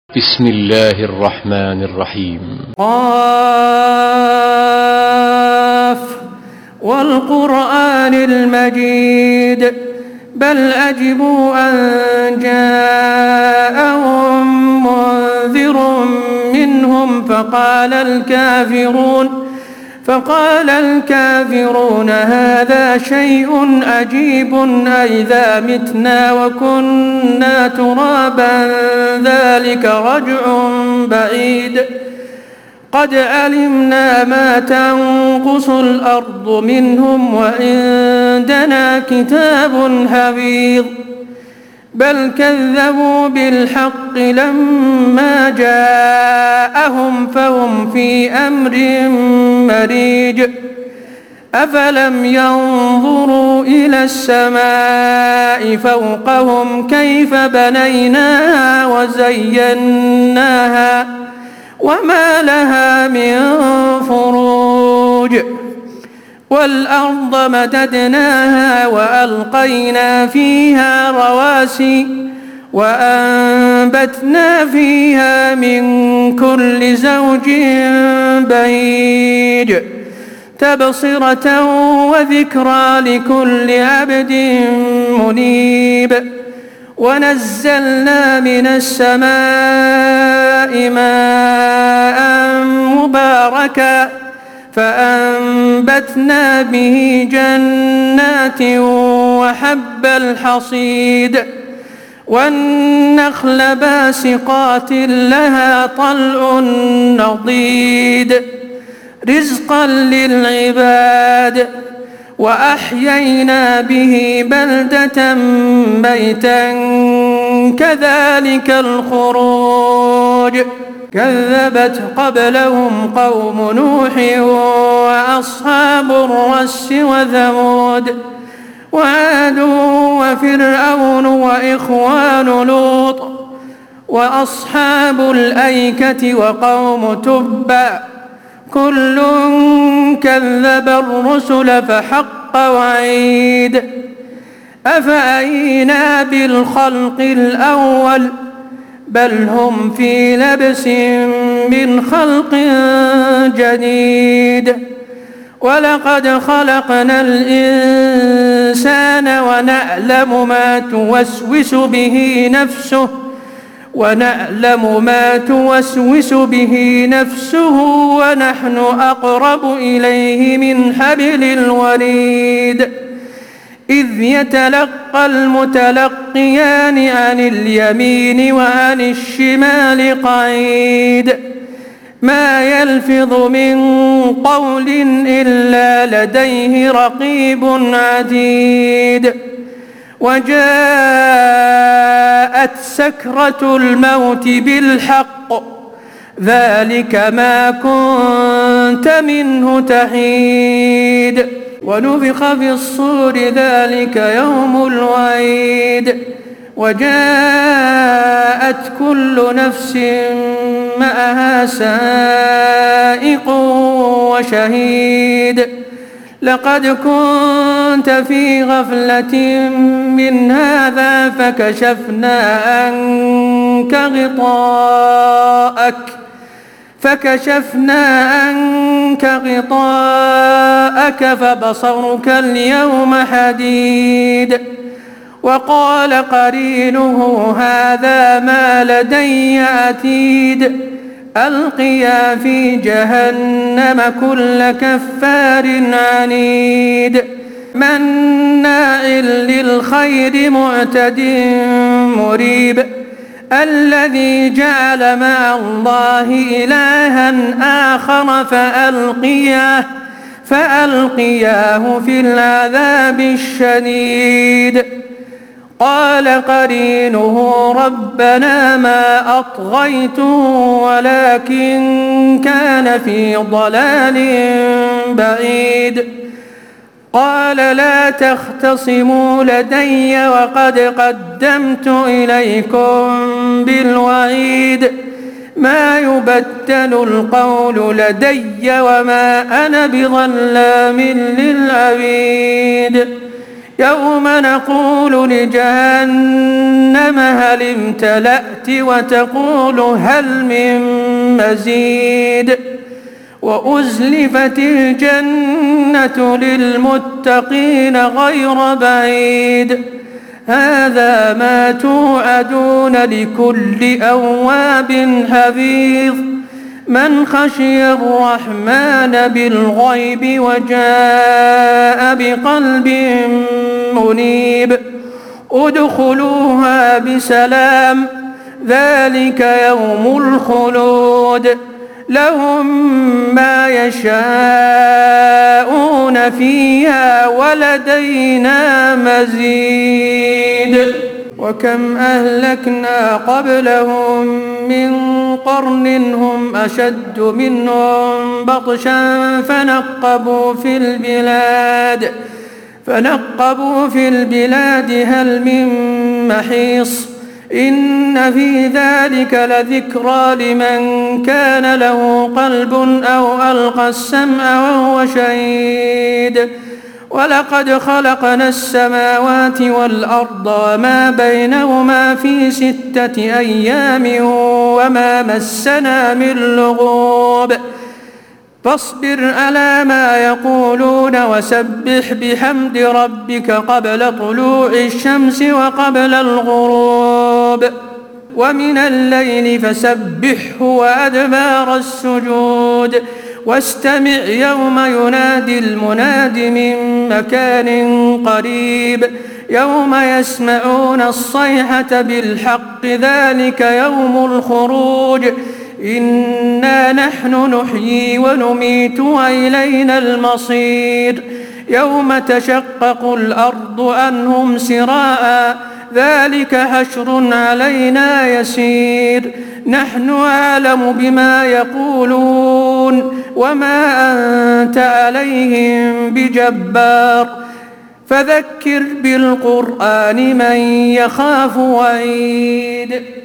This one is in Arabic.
بسم الله الرحمن الرحيم. قاف والقرآن المجيد بل أجبوا أن جاءهم منذر منهم فقال الكافرون هذا شيء عجيب أئذا متنا وكنا ترابا ذلك رجع بعيد قد علمنا ما تنقص الأرض منهم وعندنا كتاب حفيظ بل كذبوا بالحق لما جاءهم فهم في أمر مريج أفلم ينظروا إلى السماء فوقهم كيف بنيناها وزيناها وما لها من فروج والأرض مددناها وألقينا فيها رواسي وأنبتنا فيها من كل زوج بهيج تبصرة وذكرى لكل عبد منيب ونزلنا من السماء ماء مباركا فأنبتنا به جنات وحب الحصيد والنخل باسقات لها طلع نضيد رزقا للعباد وأحيينا به بلدة ميتا كذلك الخروج كذبت قبلهم قوم نوح وأصحاب الرس وثمود وعاد وفرعون وإخوان لوط وأصحاب الأيكة وقوم تبع كل كذب الرسل فحق وعيد أفأينا بالخلق الأول بل هم في لبس من خلق جديد ولقد خلقنا الإنسان ونعلم ما توسوس به نفسه ونحن أقرب إليه من حبل الوريد إذ يتلقى المتلقيان عن اليمين وعن الشمال قعيد ما يلفظ من قول إلا لديه رقيب عتيد وجاءت سكرة الموت بالحق ذلك ما كنت منه تحيد ونفخ في الصور ذلك يوم الوعيد وجاءت كل نفس معها سائق وشهيد لقد كنت في غفلة من هذا فكشفنا عنك غطاءك فبصرك اليوم حديد وقال قرينه هذا ما لدي عتيد ألقيا في جهنم كل كفار عنيد مناع للخير معتد مريب الذي جعل مع الله إلها آخر فألقياه في العذاب الشديد قال قرينه ربنا ما أطغيته ولكن كان في ضلال بعيد قال لا تختصموا لدي وقد قدمت إليكم بالوعيد ما يبدل القول لدي وما أنا بظلام للعبيد يوم نقول لجهنم هل امتلأت وتقول هل من مزيد وأزلفت الجنة للمتقين غير بعيد هذا ما توعدون لكل أواب حفيظ من خشي الرحمن بالغيب وجاء بقلب منيب ادخلوها بسلام ذلك يوم الخلود لهم ما يشاءون فيها ولدينا مزيد وكم أهلكنا قبلهم من قرن هم أشد منهم بطشا فنقبوا في البلاد هل من محيص إن في ذلك لذكرى لمن كان له قلب أو ألقى السمع وهو شهيد ولقد خلقنا السماوات والأرض وما بينهما في 6 أيام وما مسنا من لغوب فاصبر على ما يقولون وسبح بحمد ربك قبل طلوع الشمس وقبل الغروب ومن الليل فسبحه وأدبار السجود واستمع يوم ينادي المناد من مكان قريب يوم يسمعون الصيحة بالحق ذلك يوم الخروج إنا نحن نحيي ونميت وإلينا المصير يوم تشقق الأرض عنهم سراء ذلك حشر علينا يسير نحن أعلم بما يقولون وما أنت عليهم بجبار فذكر بالقرآن من يخاف وعيد